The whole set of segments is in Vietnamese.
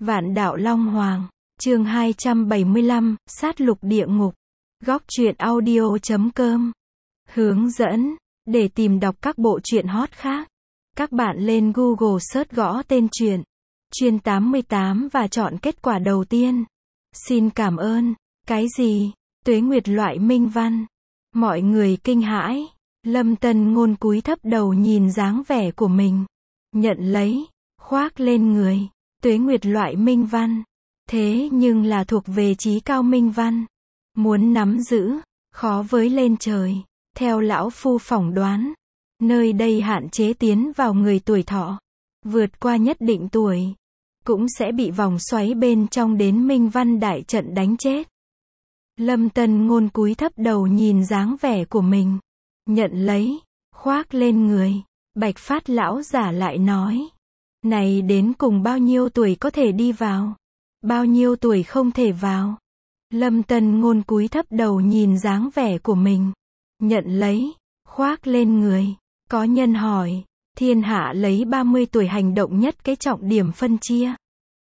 Vạn đạo Long Hoàng, chương 275, sát lục địa ngục. Góc truyện audio.com. Hướng dẫn, để tìm đọc các bộ truyện hot khác. Các bạn lên Google search gõ tên truyện Chuyên 88 và chọn kết quả đầu tiên. Xin cảm ơn. Cái gì? Tuế Nguyệt loại minh văn. Mọi người kinh hãi. Lâm Tân Ngôn cúi thấp đầu nhìn dáng vẻ của mình. Nhận lấy, khoác lên người. Tuế Nguyệt loại minh văn. Thế nhưng là thuộc về chí cao minh văn. Muốn nắm giữ, khó với lên trời. Theo lão phu phỏng đoán, nơi đây hạn chế tiến vào người tuổi thọ. Vượt qua nhất định tuổi, cũng sẽ bị vòng xoáy bên trong đến minh văn đại trận đánh chết. Lâm Tân Ngôn cúi thấp đầu nhìn dáng vẻ của mình. Nhận lấy, khoác lên người. Bạch Phát lão giả lại nói. Này đến cùng bao nhiêu tuổi có thể đi vào? Bao nhiêu tuổi không thể vào? Lâm Tân Ngôn cúi thấp đầu nhìn dáng vẻ của mình. Nhận lấy, khoác lên người. Có nhân hỏi, thiên hạ lấy 30 tuổi hành động nhất cái trọng điểm phân chia.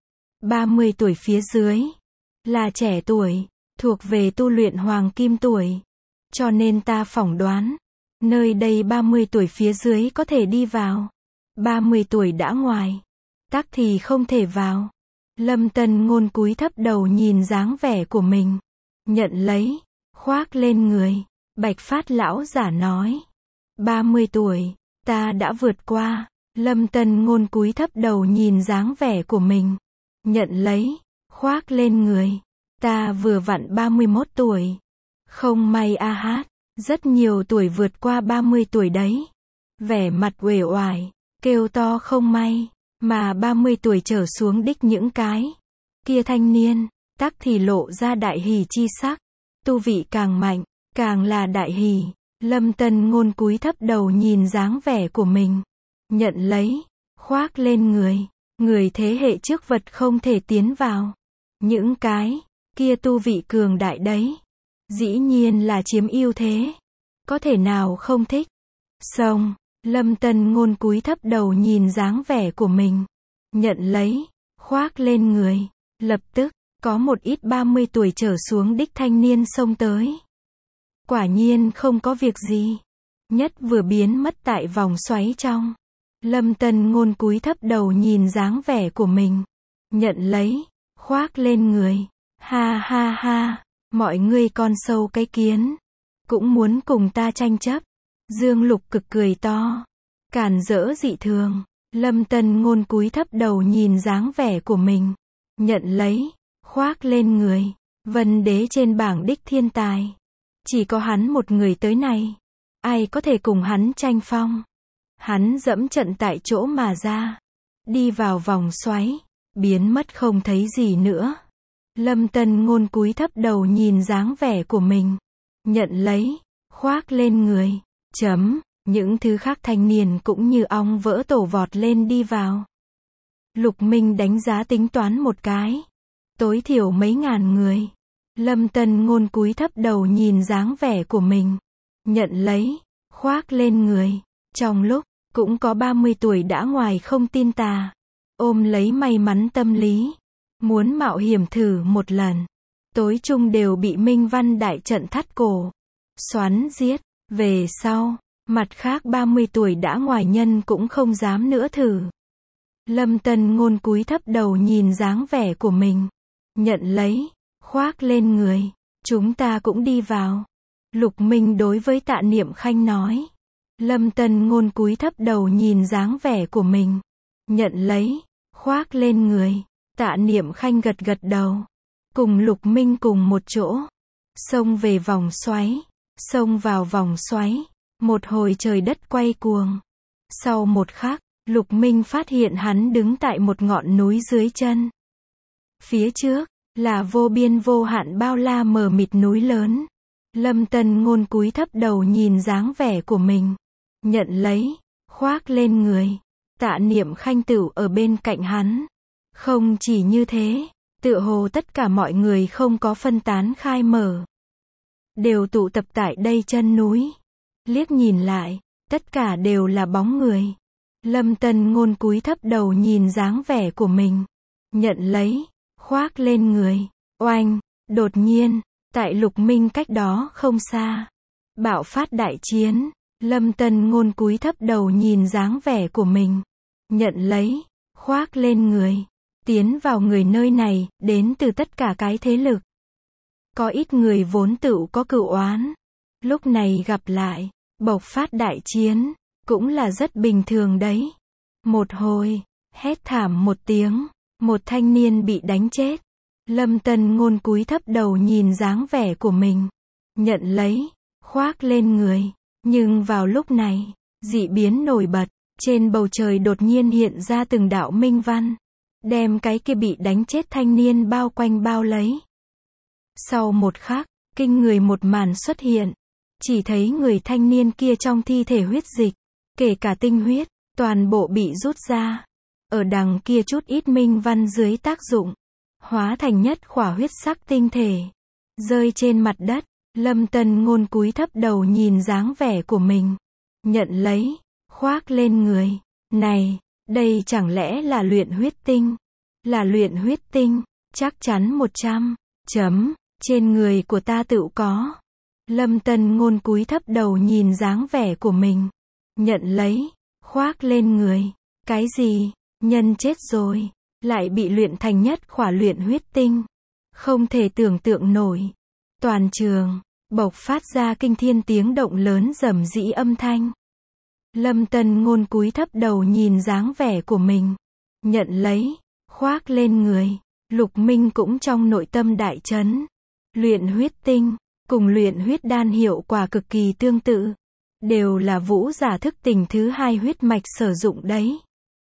30 tuổi phía dưới là trẻ tuổi, thuộc về tu luyện hoàng kim tuổi. Cho nên ta phỏng đoán, nơi đây 30 tuổi phía dưới có thể đi vào. 30 tuổi đã ngoài, tắc thì không thể vào. Lâm Tân Ngôn cúi thấp đầu nhìn dáng vẻ của mình. Nhận lấy, khoác lên người. Bạch Phát lão giả nói. 30 tuổi, ta đã vượt qua. Lâm Tân Ngôn cúi thấp đầu nhìn dáng vẻ của mình. Nhận lấy, khoác lên người. Ta vừa vặn 31 tuổi. Không may a hát, rất nhiều tuổi vượt qua 30 tuổi đấy. Vẻ mặt uể oải, kêu to không may. Mà 30 tuổi trở xuống đích những cái kia thanh niên, tắc thì lộ ra đại hỉ chi sắc. Tu vị càng mạnh, càng là đại hỉ. Lâm Tân Ngôn cúi thấp đầu nhìn dáng vẻ của mình. Nhận lấy, khoác lên người. Người thế hệ trước vật không thể tiến vào. Những cái kia tu vị cường đại đấy, dĩ nhiên là chiếm ưu thế. Có thể nào không thích? Xong, Lâm Tân Ngôn cúi thấp đầu nhìn dáng vẻ của mình. Nhận lấy, khoác lên người. Lập tức, có một ít 30 tuổi trở xuống đích thanh niên xông tới. Quả nhiên không có việc gì. Nhất vừa biến mất tại vòng xoáy trong. Lâm Tân Ngôn cúi thấp đầu nhìn dáng vẻ của mình. Nhận lấy, khoác lên người. Ha ha ha, mọi người con sâu cái kiến, cũng muốn cùng ta tranh chấp. Dương Lục Cực cười to. Càn rỡ dị thường. Lâm Tân Ngôn cúi thấp đầu nhìn dáng vẻ của mình. Nhận lấy, khoác lên người. Vân đế trên bảng đích thiên tài. Chỉ có hắn một người tới này. Ai có thể cùng hắn tranh phong? Hắn dẫm trận tại chỗ mà ra. Đi vào vòng xoáy. Biến mất không thấy gì nữa. Lâm Tân Ngôn cúi thấp đầu nhìn dáng vẻ của mình. Nhận lấy, khoác lên người. Những thứ khác thanh niên cũng như ong vỡ tổ vọt lên đi vào. Lục Minh đánh giá tính toán một cái. Tối thiểu mấy ngàn người. Lâm Tân Ngôn cúi thấp đầu nhìn dáng vẻ của mình. Nhận lấy, khoác lên người. Trong lúc, cũng có 30 tuổi đã ngoài không tin tà. Ôm lấy may mắn tâm lý. Muốn mạo hiểm thử một lần. Tối chung đều bị minh văn đại trận thắt cổ. Xoắn giết. Về sau, mặt khác 30 tuổi đã ngoài nhân cũng không dám nữa thử. Lâm Tân Ngôn cúi thấp đầu nhìn dáng vẻ của mình. Nhận lấy, khoác lên người. Chúng ta cũng đi vào. Lục Minh đối với Tạ Niệm Khanh nói. Lâm Tân Ngôn cúi thấp đầu nhìn dáng vẻ của mình. Nhận lấy, khoác lên người. Tạ Niệm Khanh gật gật đầu. Cùng Lục Minh cùng một chỗ. Xông về vòng xoáy. Xông vào vòng xoáy. Một hồi trời đất quay cuồng. Sau một khắc, Lục Minh phát hiện hắn đứng tại một ngọn núi dưới chân. Phía trước, là vô biên vô hạn bao la mờ mịt núi lớn. Lâm Tân Ngôn cúi thấp đầu nhìn dáng vẻ của mình. Nhận lấy, khoác lên người. Tạ Niệm Khanh tựu ở bên cạnh hắn. Không chỉ như thế, tựa hồ tất cả mọi người không có phân tán khai mở. Đều tụ tập tại đây chân núi. Liếc nhìn lại, tất cả đều là bóng người. Lâm Tân Ngôn cúi thấp đầu nhìn dáng vẻ của mình. nhận lấy, khoác lên người. Oanh, đột nhiên, tại Lục Minh cách đó không xa, bạo phát đại chiến. Lâm Tân Ngôn cúi thấp đầu nhìn dáng vẻ của mình, nhận lấy, khoác lên người. Tiến vào người nơi này, đến từ tất cả cái thế lực. Có ít người vốn tự có cựu oán, lúc này gặp lại, bộc phát đại chiến, cũng là rất bình thường đấy. Một hồi, hét thảm một tiếng, một thanh niên bị đánh chết. Lâm Tân Ngôn cúi thấp đầu nhìn dáng vẻ của mình, nhận lấy, khoác lên người. Nhưng vào lúc này, dị biến nổi bật, trên bầu trời đột nhiên hiện ra từng đạo minh văn, đem cái kia bị đánh chết thanh niên bao quanh bao lấy. Sau một khắc, kinh người một màn xuất hiện, chỉ thấy người thanh niên kia trong thi thể huyết dịch, kể cả tinh huyết, toàn bộ bị rút ra. Ở đằng kia chút ít minh văn dưới tác dụng, hóa thành nhất khỏa huyết sắc tinh thể, rơi trên mặt đất. Lâm Tân Ngôn cúi thấp đầu nhìn dáng vẻ của mình, nhận lấy, khoác lên người. Này, đây chẳng lẽ là luyện huyết tinh? Là luyện huyết tinh, chắc chắn 100 chấm, trên người của ta tự có. Lâm Tân Ngôn cúi thấp đầu nhìn dáng vẻ của mình, nhận lấy, khoác lên người. Cái gì? Nhân chết rồi, lại bị luyện thành nhất khỏa luyện huyết tinh. Không thể tưởng tượng nổi. Toàn trường bộc phát ra kinh thiên tiếng động lớn rầm rĩ âm thanh. Lâm Tân Ngôn cúi thấp đầu nhìn dáng vẻ của mình, nhận lấy, khoác lên người. Lục Minh cũng trong nội tâm đại chấn. Luyện huyết tinh, cùng luyện huyết đan hiệu quả cực kỳ tương tự. Đều là vũ giả thức tỉnh thứ hai huyết mạch sử dụng đấy.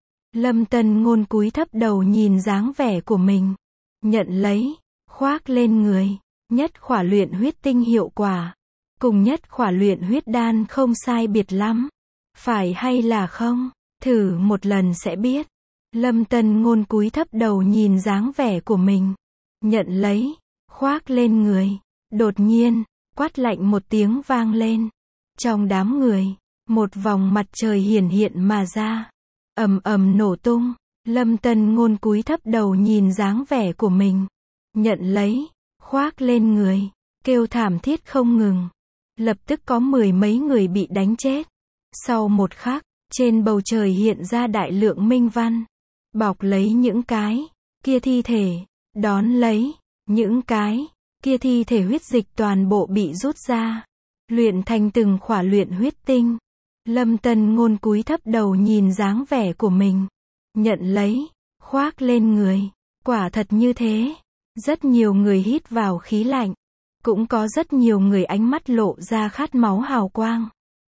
Lâm Tân Ngôn cúi thấp đầu nhìn dáng vẻ của mình, nhận lấy, khoác lên người. Nhất khỏa luyện huyết tinh hiệu quả, cùng nhất khỏa luyện huyết đan không sai biệt lắm. Phải hay là không? Thử một lần sẽ biết. Lâm Tân Ngôn cúi thấp đầu nhìn dáng vẻ của mình, nhận lấy, khoác lên người. Đột nhiên, quát lạnh một tiếng vang lên. Trong đám người, một vòng mặt trời hiển hiện mà ra, ầm ầm nổ tung. Lâm Tân Ngôn cúi thấp đầu nhìn dáng vẻ của mình, nhận lấy, khoác lên người, kêu thảm thiết không ngừng. Lập tức có mười mấy người bị đánh chết. Sau một khắc, trên bầu trời hiện ra đại lượng minh văn, bọc lấy những cái kia thi thể, đón lấy những cái kia thi thể huyết dịch toàn bộ bị rút ra, luyện thành từng khỏa luyện huyết tinh. Lâm Tân Ngôn cúi thấp đầu nhìn dáng vẻ của mình, nhận lấy, khoác lên người. Quả thật như thế. Rất nhiều người hít vào khí lạnh, cũng có rất nhiều người ánh mắt lộ ra khát máu hào quang.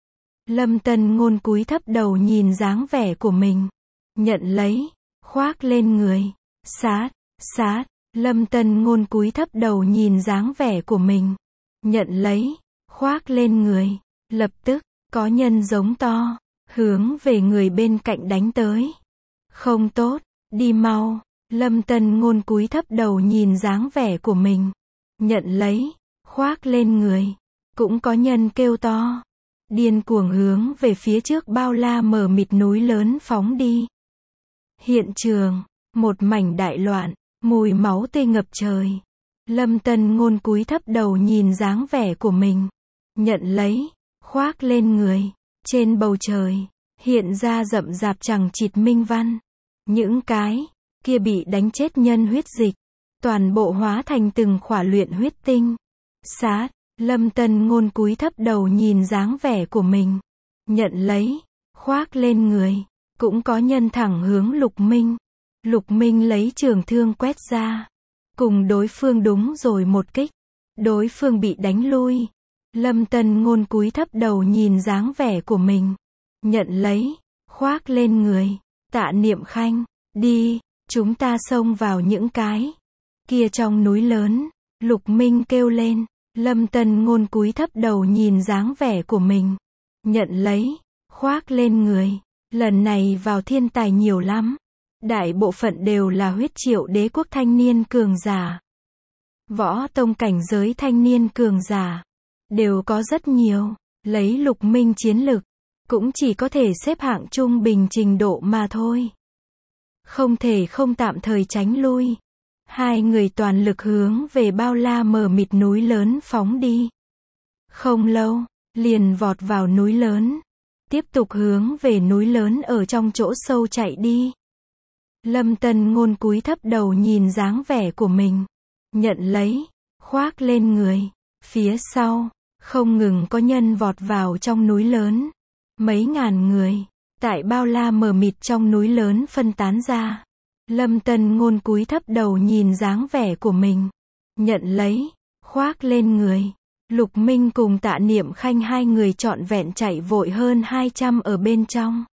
Lâm Tân Ngôn cúi thấp đầu nhìn dáng vẻ của mình, nhận lấy, khoác lên người. Sát, sát, Lâm Tân Ngôn cúi thấp đầu nhìn dáng vẻ của mình, nhận lấy, khoác lên người. Lập tức, có nhân giống to, hướng về người bên cạnh đánh tới. Không tốt, đi mau. Lâm Tân Ngôn cúi thấp đầu nhìn dáng vẻ của mình, nhận lấy, khoác lên người. Cũng có nhân kêu to, điên cuồng hướng về phía trước bao la mờ mịt núi lớn phóng đi. Hiện trường, một mảnh đại loạn, mùi máu tươi ngập trời. Lâm Tân Ngôn cúi thấp đầu nhìn dáng vẻ của mình, nhận lấy, khoác lên người. Trên bầu trời, hiện ra rậm rạp chằng chịt minh văn. Những cái kia bị đánh chết nhân huyết dịch, toàn bộ hóa thành từng khỏa luyện huyết tinh. Sát, Lâm Tân Ngôn cúi thấp đầu nhìn dáng vẻ của mình, nhận lấy, khoác lên người. Cũng có nhân thẳng hướng Lục Minh. Lục Minh lấy trường thương quét ra, cùng đối phương đúng rồi một kích. Đối phương bị đánh lui. Lâm Tân Ngôn cúi thấp đầu nhìn dáng vẻ của mình, nhận lấy, khoác lên người. Tạ Niệm Khanh, đi, chúng ta xông vào những cái kia trong núi lớn. Lục Minh kêu lên. Lâm Tân Ngôn cúi thấp đầu nhìn dáng vẻ của mình, nhận lấy, khoác lên người. Lần này vào thiên tài nhiều lắm. Đại bộ phận đều là huyết triệu đế quốc thanh niên cường giả. Võ tông cảnh giới thanh niên cường giả đều có rất nhiều. Lấy Lục Minh chiến lực, cũng chỉ có thể xếp hạng trung bình trình độ mà thôi. Không thể không tạm thời tránh lui. Hai người toàn lực hướng về bao la mờ mịt núi lớn phóng đi. Không lâu, liền vọt vào núi lớn. Tiếp tục hướng về núi lớn ở trong chỗ sâu chạy đi. Lâm Tân Ngôn cúi thấp đầu nhìn dáng vẻ của mình. Nhận lấy, khoác lên người. Phía sau, không ngừng có nhân vọt vào trong núi lớn. Mấy ngàn người, tại bao la mờ mịt trong núi lớn phân tán ra. Lâm Tân Ngôn cúi thấp đầu nhìn dáng vẻ của mình. Nhận lấy, khoác lên người. Lục Minh cùng Tạ Niệm Khanh hai người trọn vẹn chạy vội hơn 200 ở bên trong.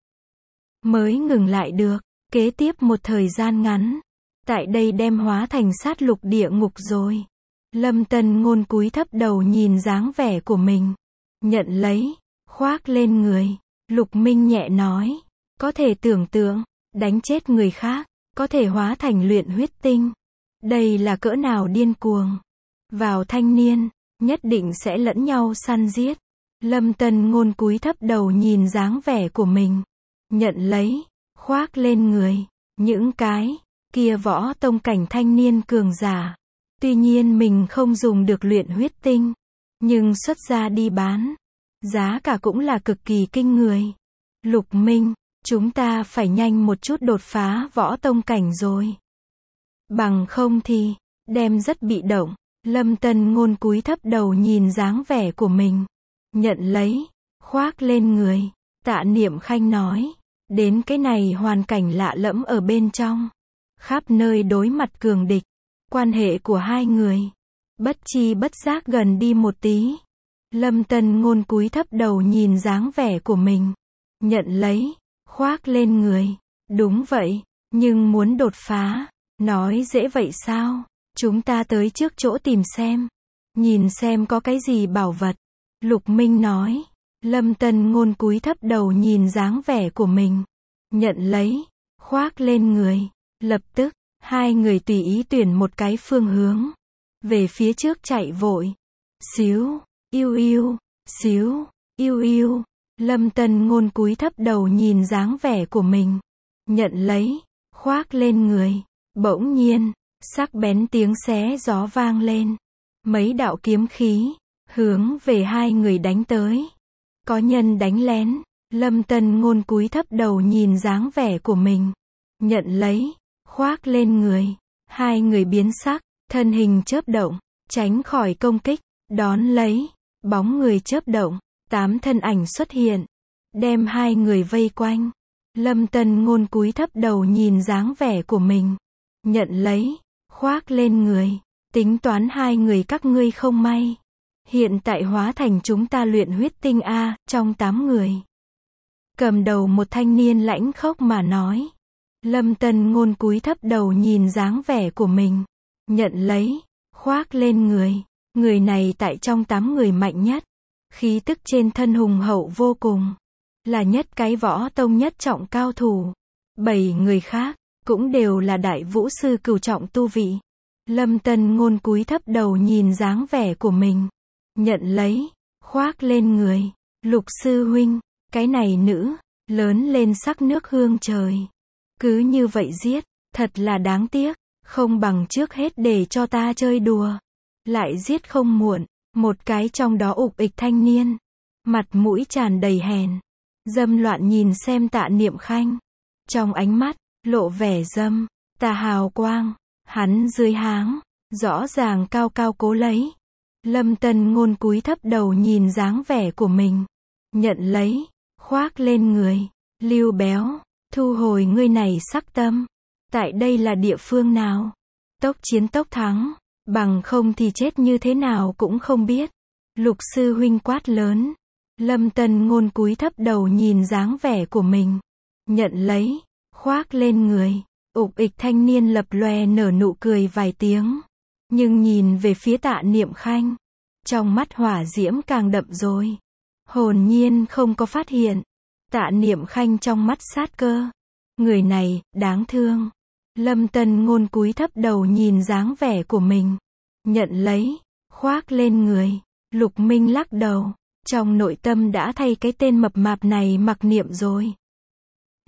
Mới ngừng lại được, kế tiếp một thời gian ngắn. Tại đây đem hóa thành sát lục địa ngục rồi. Lâm Tân Ngôn cúi thấp đầu nhìn dáng vẻ của mình. Nhận lấy, khoác lên người. Lục Minh nhẹ nói. Có thể tưởng tượng, đánh chết người khác, có thể hóa thành luyện huyết tinh. Đây là cỡ nào điên cuồng. Vào thanh niên, nhất định sẽ lẫn nhau săn giết. Lâm Tân Ngôn cúi thấp đầu nhìn dáng vẻ của mình. Nhận lấy, khoác lên người. Những cái kia võ tông cảnh thanh niên cường giả. Tuy nhiên mình không dùng được luyện huyết tinh, nhưng xuất ra đi bán, giá cả cũng là cực kỳ kinh người. Lục Minh, chúng ta phải nhanh một chút đột phá võ tông cảnh rồi. Bằng không thì, đem rất bị động. Lâm Tân Ngôn cúi thấp đầu nhìn dáng vẻ của mình. Nhận lấy, khoác lên người. Tạ Niệm Khanh nói. Đến cái này hoàn cảnh lạ lẫm ở bên trong. Khắp nơi đối mặt cường địch. Quan hệ của hai người. Bất chi bất giác gần đi một tí. Lâm Tân Ngôn cúi thấp đầu nhìn dáng vẻ của mình. Nhận lấy, khoác lên người. Đúng vậy, nhưng muốn đột phá. Nói dễ vậy sao? Chúng ta tới trước chỗ tìm xem. Nhìn xem có cái gì bảo vật. Lục Minh nói. Lâm Tân Ngôn cúi thấp đầu nhìn dáng vẻ của mình. Nhận lấy, khoác lên người. Lập tức, hai người tùy ý tuyển một cái phương hướng. Về phía trước chạy vội. Xíu, yêu yêu, xíu, yêu yêu. Lâm Tân Ngôn cúi thấp đầu nhìn dáng vẻ của mình. Nhận lấy, khoác lên người. Bỗng nhiên, sắc bén tiếng xé gió vang lên. Mấy đạo kiếm khí, hướng về hai người đánh tới. Có nhân đánh lén. Lâm Tân Ngôn cúi thấp đầu nhìn dáng vẻ của mình. Nhận lấy, khoác lên người. Hai người biến sắc, thân hình chớp động, tránh khỏi công kích, đón lấy. Bóng người chớp động, 8 thân ảnh xuất hiện, đem hai người vây quanh. Lâm Tân Ngôn cúi thấp đầu nhìn dáng vẻ của mình. Nhận lấy, khoác lên người. Tính toán hai người các ngươi không may. Hiện tại hóa thành chúng ta luyện huyết tinh A, trong 8 người. Cầm đầu một thanh niên lãnh khốc mà nói. Lâm Tân Ngôn cúi thấp đầu nhìn dáng vẻ của mình. Nhận lấy, khoác lên người. Người này tại trong 8 người mạnh nhất. Khí tức trên thân hùng hậu vô cùng. Là nhất cái võ tông nhất trọng cao thủ. 7 người khác, cũng đều là đại vũ sư cửu trọng tu vị. Lâm Tân Ngôn cúi thấp đầu nhìn dáng vẻ của mình. Nhận lấy, khoác lên người. Lục sư huynh, cái này nữ, lớn lên sắc nước hương trời. Cứ như vậy giết, thật là đáng tiếc. Không bằng trước hết để cho ta chơi đùa. Lại giết không muộn. Một cái trong đó ục ịch thanh niên. Mặt mũi tràn đầy hèn. Dâm loạn nhìn xem Tạ Niệm Khanh. Trong ánh mắt, lộ vẻ dâm, tà hào quang. Hắn dưới háng, rõ ràng cao cao cố lấy. Lâm Tân Ngôn cúi thấp đầu nhìn dáng vẻ của mình. Nhận lấy, khoác lên người. Lưu béo, thu hồi ngươi này sắc tâm. Tại đây là địa phương nào? Tốc chiến tốc thắng. Bằng không thì chết như thế nào cũng không biết. Lục sư huynh quát lớn. Lâm Tân Ngôn cúi thấp đầu nhìn dáng vẻ của mình. Nhận lấy, khoác lên người. Ục ịch thanh niên lập lòe nở nụ cười vài tiếng. Nhưng nhìn về phía Tạ Niệm Khanh. Trong mắt hỏa diễm càng đậm rồi. Hồn nhiên không có phát hiện. Tạ Niệm Khanh trong mắt sát cơ. Người này, đáng thương. Lâm Tân Ngôn cúi thấp đầu nhìn dáng vẻ của mình. Nhận lấy, khoác lên người. Lục Minh lắc đầu. Trong nội tâm đã thay cái tên mập mạp này mặc niệm rồi.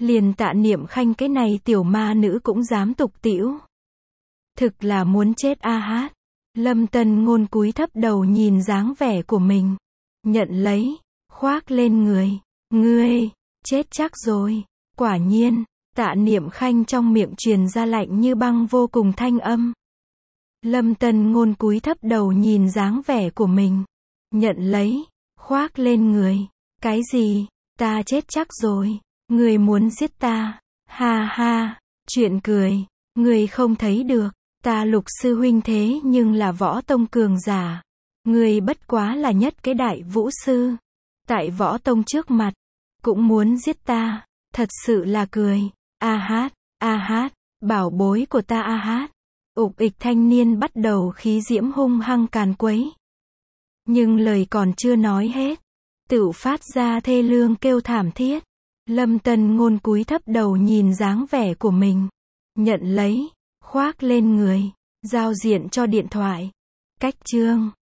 Liền Tạ Niệm Khanh cái này tiểu ma nữ cũng dám tục tĩu. Thực là muốn chết a hát. Lâm Tân Ngôn cúi thấp đầu nhìn dáng vẻ của mình. Nhận lấy, khoác lên người. Ngươi, chết chắc rồi. Quả nhiên, Tạ Niệm Khanh trong miệng truyền ra lạnh như băng vô cùng thanh âm. Lâm Tân Ngôn cúi thấp đầu nhìn dáng vẻ của mình. Nhận lấy, khoác lên người. Cái gì? Ta chết chắc rồi. Ngươi muốn giết ta? Ha ha, chuyện cười. Ngươi không thấy được. Ta Lục sư huynh thế nhưng là võ tông cường giả. Ngươi bất quá là nhất cái đại vũ sư. Tại võ tông trước mặt, cũng muốn giết ta. Thật sự là cười. A hát, bảo bối của ta a hát. Ục ịch thanh niên bắt đầu khí diễm hung hăng càn quấy. Nhưng lời còn chưa nói hết, tựu phát ra thê lương kêu thảm thiết. Lâm Tân Ngôn cúi thấp đầu nhìn dáng vẻ của mình. Nhận lấy, khoác lên người, giao diện cho điện thoại. Cách chương